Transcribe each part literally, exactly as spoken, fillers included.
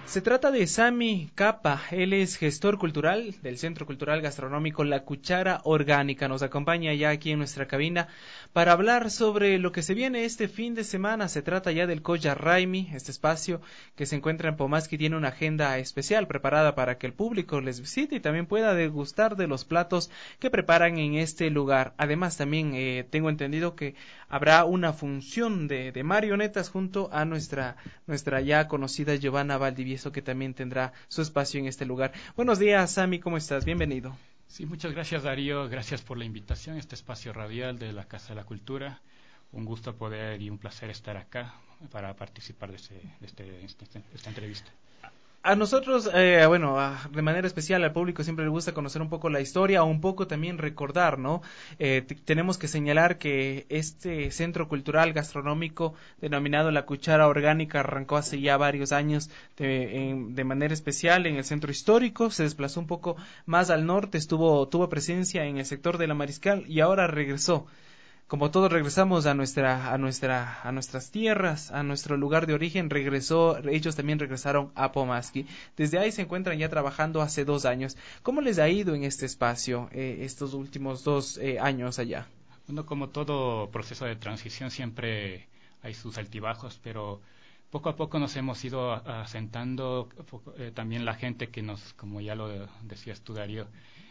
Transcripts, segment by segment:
Se trata de Sami Capa, él es gestor cultural del Centro Cultural Gastronómico La Cuchara Orgánica. Nos acompaña ya aquí en nuestra cabina para hablar sobre lo que se viene este fin de semana. Se trata ya del Colla Raimi, este espacio que se encuentra en Pomaski, tiene una agenda especial preparada para que el público les visite y también pueda degustar de los platos que preparan en este lugar. Además, también eh, tengo entendido que habrá una función de, de marionetas junto a nuestra, nuestra ya conocida Giovanna Valdivieso, que también tendrá su espacio en este lugar. Buenos días, Sami, ¿cómo estás? Bienvenido. Sí, muchas gracias, Darío. Gracias por la invitación a este espacio radial de la Casa de la Cultura. Un gusto poder y un placer estar acá para participar de, este, de, este, de este, esta entrevista. A nosotros, eh, bueno, a, de manera especial al público siempre le gusta conocer un poco la historia o un poco también recordar, ¿no? Eh, t- tenemos que señalar que este centro cultural gastronómico denominado La Cuchara Orgánica arrancó hace ya varios años de, en, de manera especial en el centro histórico, se desplazó un poco más al norte, estuvo tuvo presencia en el sector de la Mariscal y ahora regresó. Como todos regresamos a nuestra, a nuestra, a nuestras tierras, a nuestro lugar de origen, regresó, ellos también regresaron a Pomaski. Desde ahí se encuentran ya trabajando hace dos años. ¿Cómo les ha ido en este espacio eh, estos últimos dos eh, años allá? Bueno, como todo proceso de transición siempre hay sus altibajos, pero poco a poco nos hemos ido asentando. Eh, también la gente que nos, como ya lo decías tú, Darío,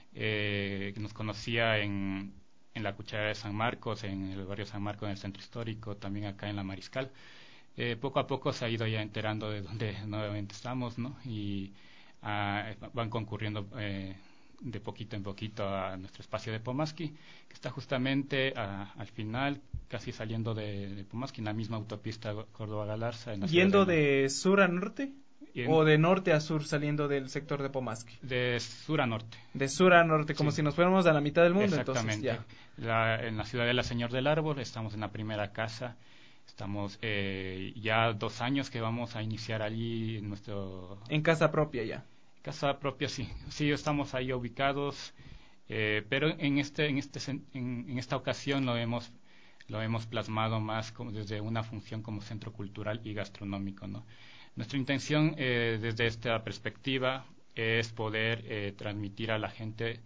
eh, que nos conocía en en la Cuchara de San Marcos, en el barrio San Marcos, en el centro histórico, también acá en la Mariscal. Eh, poco a poco se ha ido ya enterando de dónde nuevamente estamos, ¿no? Y ah, van concurriendo eh, de poquito en poquito a nuestro espacio de Pomaski, que está justamente a, al final, casi saliendo de, de Pomaski, en la misma autopista Córdoba-Galarza. ¿Yendo de, de sur a norte? En, ¿O de norte a sur saliendo del sector de Pomaski? De sur a norte. De sur a norte, como sí. si nos fuéramos a la mitad del mundo. Exactamente. Entonces, ya. La, en la Ciudadela Señor del Árbol, estamos en la primera casa. Estamos eh, ya dos años que vamos a iniciar allí nuestro... En casa propia ya. Casa propia, sí. Sí, estamos ahí ubicados, eh, pero en este, en este, en, en esta ocasión lo hemos, lo hemos plasmado más como desde una función como centro cultural y gastronómico, ¿no? Nuestra intención eh, desde esta perspectiva es poder eh, transmitir a la gente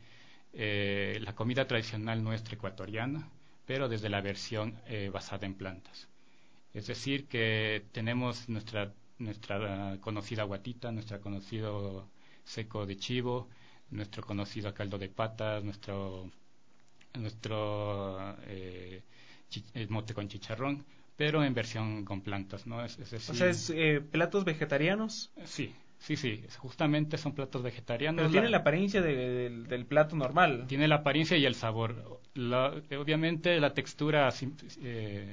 eh, la comida tradicional nuestra ecuatoriana, pero desde la versión eh, basada en plantas. Es decir, que tenemos nuestra, nuestra conocida guatita, nuestro conocido seco de chivo, nuestro conocido caldo de patas, nuestro, nuestro eh, chi, mote con chicharrón, pero en versión con plantas, ¿no? Es, es decir, o sea, es eh, platos vegetarianos. Sí, sí, sí, justamente son platos vegetarianos. Pero tiene la, la apariencia de, de, del plato normal. Tiene la apariencia y el sabor. La, obviamente la textura, eh,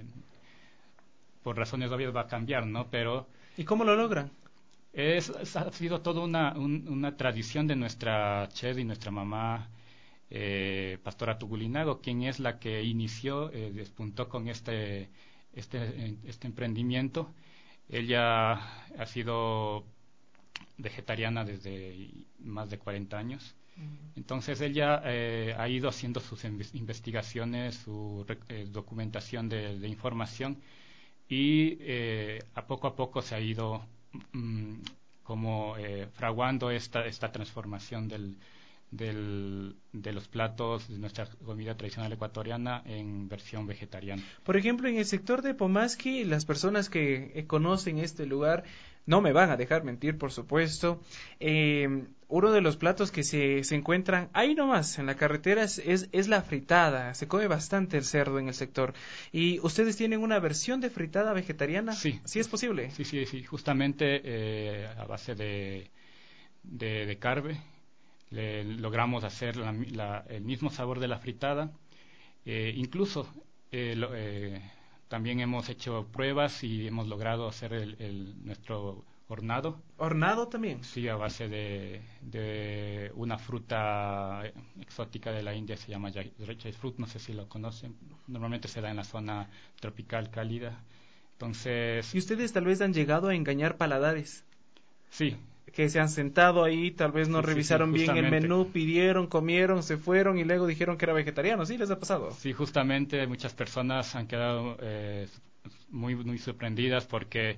por razones obvias, va a cambiar, ¿no? Pero... ¿Y cómo lo logran? Es, ha sido toda una, un, una tradición de nuestra chef y nuestra mamá, eh, Pastora Tugulinago, quien es la que inició, eh, despuntó con este... Este, este emprendimiento. Ella ha sido vegetariana desde más de cuarenta años. Entonces ella eh, ha ido haciendo sus investigaciones, su eh, documentación de, de información y eh, a poco a poco se ha ido mm, como eh, fraguando esta, esta transformación del, Del, de los platos de nuestra comida tradicional ecuatoriana en versión vegetariana. Por ejemplo, en el sector de Pomaski, las personas que eh, conocen este lugar no me van a dejar mentir, por supuesto. Eh, uno de los platos que se, se encuentran ahí nomás en la carretera es, es, es la fritada. Se come bastante el cerdo en el sector. ¿Y ustedes tienen una versión de fritada vegetariana? Sí. ¿Sí es posible? Sí, sí, sí. Justamente eh, a base de, de, de carbe. Le logramos hacer la, la, el mismo sabor de la fritada. Eh, incluso eh, lo, eh, también hemos hecho pruebas y hemos logrado hacer el, el, nuestro hornado. ¿Hornado también? Sí, a base de, de una fruta exótica de la India, se llama jackfruit, no sé si lo conocen. Normalmente se da en la zona tropical cálida. Entonces... ¿Y ustedes tal vez han llegado a engañar paladares? Sí. Que se han sentado ahí, tal vez no sí, revisaron sí, sí, bien el menú, pidieron, comieron, se fueron y luego dijeron que era vegetariano. ¿Sí les ha pasado? Sí, justamente muchas personas han quedado eh, muy muy sorprendidas porque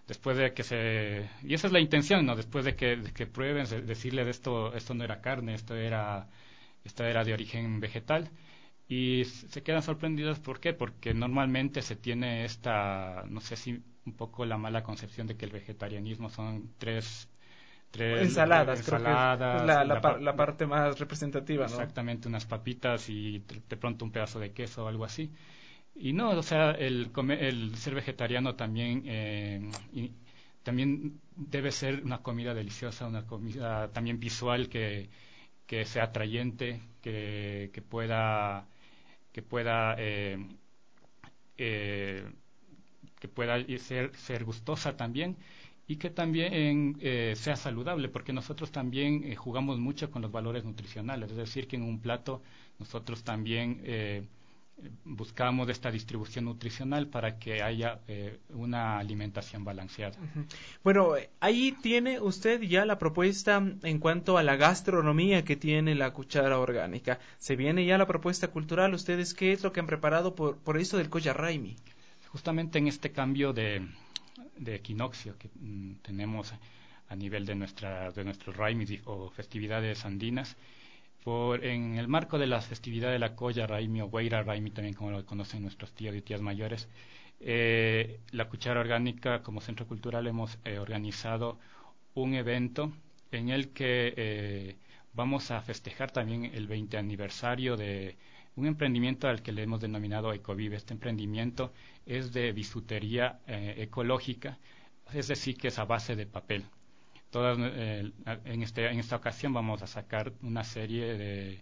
después de que se... Y esa es la intención, ¿no? Después de que, de que prueben, de- decirles esto, esto no era carne, esto era, esto era de origen vegetal. Y s- se quedan sorprendidos, ¿por qué? Porque normalmente se tiene esta, no sé si un poco la mala concepción de que el vegetarianismo son tres, tres eh, Ensaladas, creo que es, es ensaladas, la, la, la par- pa- la parte más representativa, ¿no? exactamente unas papitas y de de pronto un pedazo de queso o algo así. Y no, o sea, el, come- el ser vegetariano también, eh, y- también debe ser una comida deliciosa, una comida también visual que, que sea atrayente, que, que pueda, que pueda, eh, eh, que pueda ser, ser gustosa también y que también eh, sea saludable, porque nosotros también eh, jugamos mucho con los valores nutricionales, es decir, que en un plato nosotros también eh, buscamos esta distribución nutricional para que haya eh, una alimentación balanceada. Ujú. Bueno, ahí tiene usted ya la propuesta en cuanto a la gastronomía que tiene la cuchara orgánica. Se viene ya la propuesta cultural. ¿Ustedes qué es lo que han preparado por, por eso del Colla Raimi? Justamente en este cambio de, de equinoccio que mm, tenemos a nivel de, nuestra, de nuestros raimis y- o festividades andinas, por, en el marco de las festividades de la Colla Raimi o Guaira Raimi, también como lo conocen nuestros tíos y tías mayores, eh, la Cuchara Orgánica como Centro Cultural hemos eh, organizado un evento en el que eh, vamos a festejar también el veinte aniversario de un emprendimiento al que le hemos denominado Ecovive. Este emprendimiento es de bisutería eh, ecológica, es decir, que es a base de papel. Todas, eh, en, este, en esta ocasión vamos a sacar una serie de,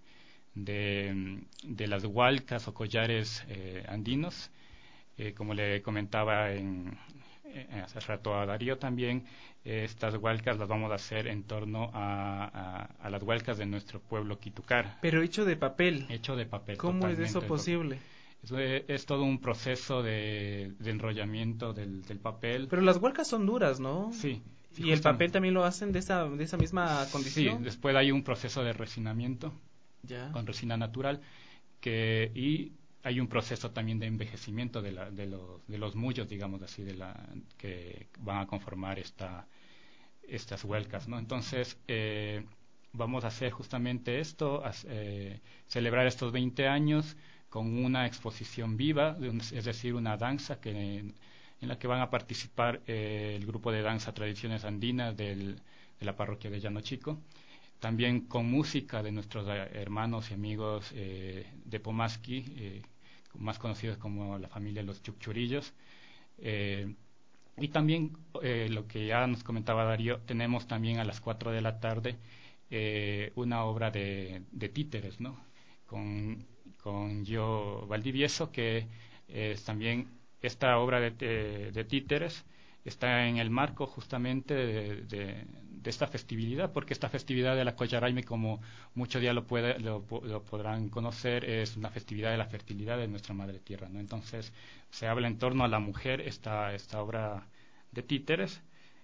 de, de las hualcas o collares eh, andinos. Eh, como le comentaba en, eh, hace rato a Darío también, eh, estas hualcas las vamos a hacer en torno a, a, a las hualcas de nuestro pueblo Quitucar, Pero hecho de papel. hecho de papel, ¿Cómo es eso totalmente de papel. posible? Eso es, es todo un proceso de, de enrollamiento del, del papel. Pero las huercas son duras, ¿no? Sí, sí, ¿Y el papel justamente. también lo hacen de esa, de esa misma Sí, condición? después hay un proceso de resinamiento Ya. con resina natural que y hay un proceso también de envejecimiento de, la, de, los, de los mullos, digamos así, de la, que van a conformar esta, estas huelcas, ¿no? Entonces, eh, vamos a hacer justamente esto, a, eh, celebrar estos veinte años con una exposición viva, es decir, una danza que, en la que van a participar eh, el grupo de danza Tradiciones Andinas del, de la parroquia de Llano Chico, también con música de nuestros eh, hermanos y amigos eh, de Pomasqui, eh, más conocidos como la familia Los Chuchurillos. Eh, y también eh, lo que ya nos comentaba Darío, tenemos también a las cuatro de la tarde eh, una obra de, de títeres, ¿no? Con, con Gio Valdivieso, que es también esta obra de, de, de títeres está en el marco justamente de, de, de esta festividad, porque esta festividad de la Collarayme, como muchos ya lo, puede, lo, lo, podrán conocer, es una festividad de la fertilidad de nuestra madre tierra, ¿no? Entonces se habla en torno a la mujer, esta, esta obra de títeres,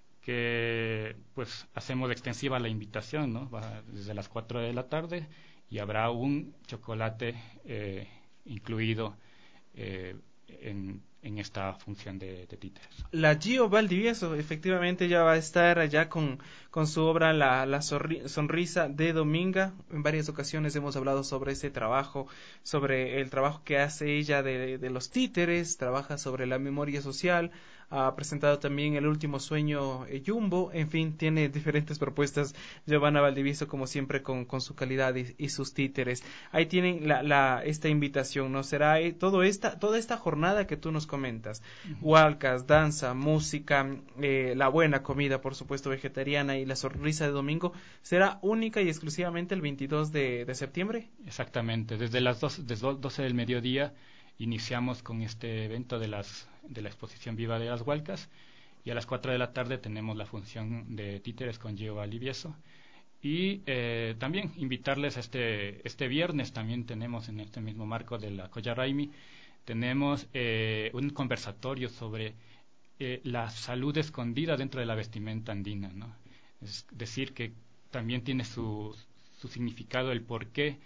que pues hacemos extensiva la invitación, ¿no? Va desde las cuatro de la tarde y habrá un chocolate eh, incluido eh, en, en esta función de, de títeres. La Gio Valdivieso efectivamente ya va a estar allá con, con su obra La, la Sonrisa de Dominga. En varias ocasiones hemos hablado sobre ese trabajo, sobre el trabajo que hace ella de, de los títeres, trabaja sobre la memoria social, ha presentado también El Último Sueño eh, Jumbo, en fin, tiene diferentes propuestas Giovanna Valdivieso como siempre con, con su calidad y, y sus títeres. Ahí tienen la, la, esta invitación, ¿no? Será eh, todo esta, toda esta jornada que tú nos comentas, uh-huh. Hualcas, danza, música, eh, la buena comida, por supuesto, vegetariana y la sonrisa de domingo, ¿será única y exclusivamente el veintidós de, de septiembre? Exactamente, desde las dos, desde doce del mediodía iniciamos con este evento de las de la exposición viva de las Hualcas y a las cuatro de la tarde tenemos la función de títeres con Gio Valdivieso y eh, también invitarles a este este viernes también tenemos en este mismo marco de la Collaraymi tenemos eh, un conversatorio sobre eh, la salud escondida dentro de la vestimenta andina, ¿no? Es decir que también tiene su su significado el por qué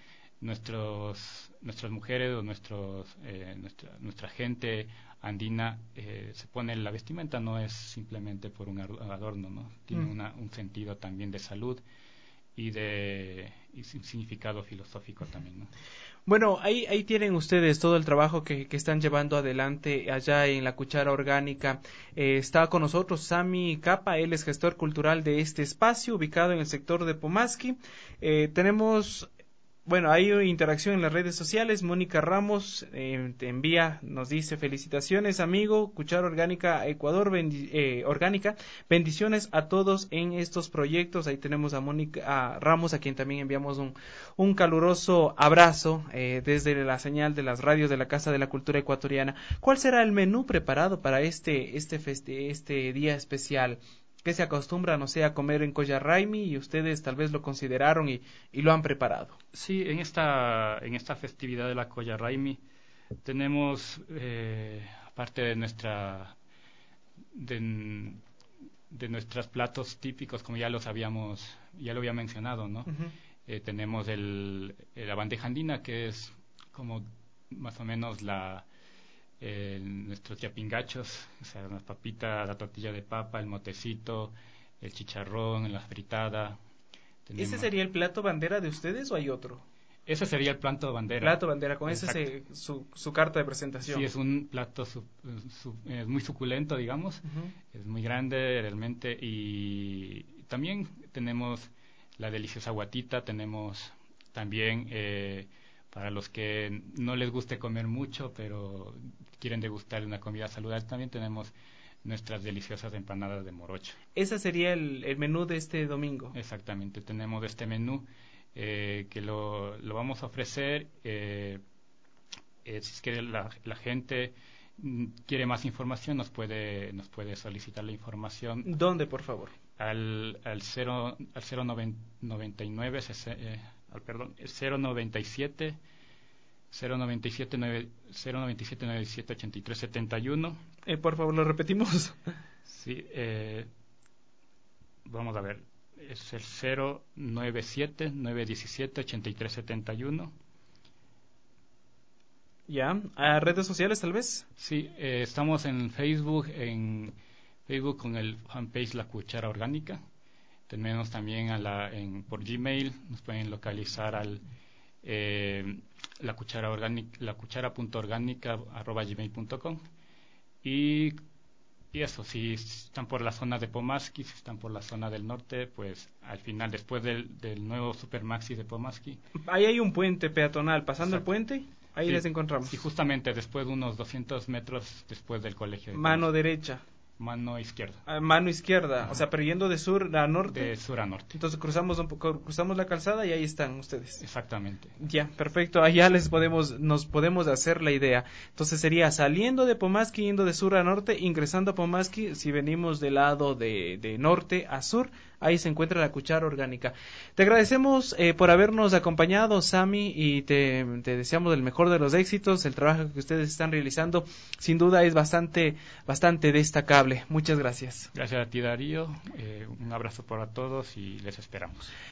nuestros nuestras mujeres o nuestros eh, nuestra nuestra gente andina eh, se pone la vestimenta no es simplemente por un adorno, ¿no? Tiene mm. una, un sentido también de salud y de y un significado filosófico también, ¿no? Bueno, ahí ahí tienen ustedes todo el trabajo que, que están llevando adelante allá en la Cuchara Orgánica. Eh, está con nosotros Sami Capa, él es gestor cultural de este espacio ubicado en el sector de Pomaski. Eh, tenemos Bueno, hay interacción en las redes sociales. Mónica Ramos eh, te envía, nos dice: felicitaciones, amigo, Cuchara Orgánica Ecuador, bendi eh, Orgánica, bendiciones a todos en estos proyectos. Ahí tenemos a Mónica a Ramos, a quien también enviamos un, un caluroso abrazo eh, desde la señal de las radios de la Casa de la Cultura Ecuatoriana. ¿Cuál será el menú preparado para este este feste este día especial? ¿Qué se acostumbra, no sé, a comer en Collarraimi y ustedes tal vez lo consideraron y, y lo han preparado? Sí, en esta en esta festividad de la Collarraimi tenemos, eh, aparte de nuestra de, de nuestros platos típicos, como ya los habíamos, ya lo había mencionado, ¿no? Uh-huh. Eh, tenemos el, la bandeja andina, que es como más o menos la Eh, nuestros yapingachos, o sea, las papitas, la tortilla de papa, el motecito, el chicharrón, la fritada. Tenemos... ¿Ese sería el plato bandera de ustedes o hay otro? Ese sería el plato bandera. Plato bandera, con Exacto. ese es su, su carta de presentación. Sí, es un plato su, su, es muy suculento, digamos, uh-huh. Es muy grande realmente, y también tenemos la deliciosa guatita, tenemos también... Eh, para los que no les guste comer mucho, pero quieren degustar una comida saludable, también tenemos nuestras deliciosas empanadas de morocho. Ese sería el, el menú de este domingo. Exactamente, tenemos este menú eh, que lo, lo vamos a ofrecer. Eh, eh, si es que la, la gente quiere más información, nos puede nos puede solicitar la información. ¿Dónde, por favor? Al al cero al cero noventa y nueve eh, al perdón el cero noventa y siete cero noventa y siete nueve cero noventa y siete noventa y siete ochenta y tres setenta y uno. Eh, por favor, lo repetimos. Sí, eh, vamos a ver, es el cero noventa y siete nueve diecisiete ochenta y tres setenta y uno. Ya, ¿a redes sociales tal vez? Sí, eh, estamos en Facebook, en Facebook con el fanpage La Cuchara Orgánica. Tenemos también a la, en, por Gmail, nos pueden localizar al eh, la cuchara orgánica, la cuchara punto orgánica arroba gmail punto com. Y, y eso, si están por la zona de Pomaski, si están por la zona del norte, pues al final, después del, del nuevo Supermaxi de Pomaski. Ahí hay un puente peatonal, pasando Exacto. el puente, ahí sí, les encontramos. Y justamente después de unos doscientos metros después del colegio. De Mano Pomaski. Derecha. Mano izquierda. Ah, mano izquierda, Ajá. o sea, pero yendo de sur a norte. De sur a norte. Entonces cruzamos un poco, cruzamos la calzada y ahí están ustedes. Exactamente. Ya, perfecto, allá les podemos, nos podemos hacer la idea. Entonces sería saliendo de Pomaski, yendo de sur a norte, ingresando a Pomaski, si venimos del lado de, de norte a sur, ahí se encuentra la Cuchara Orgánica. Te agradecemos eh, por habernos acompañado, Sami, y te, te deseamos el mejor de los éxitos. El trabajo que ustedes están realizando, sin duda, es bastante, bastante destacable. Muchas gracias. Gracias a ti, Darío. Eh, un abrazo para todos y les esperamos.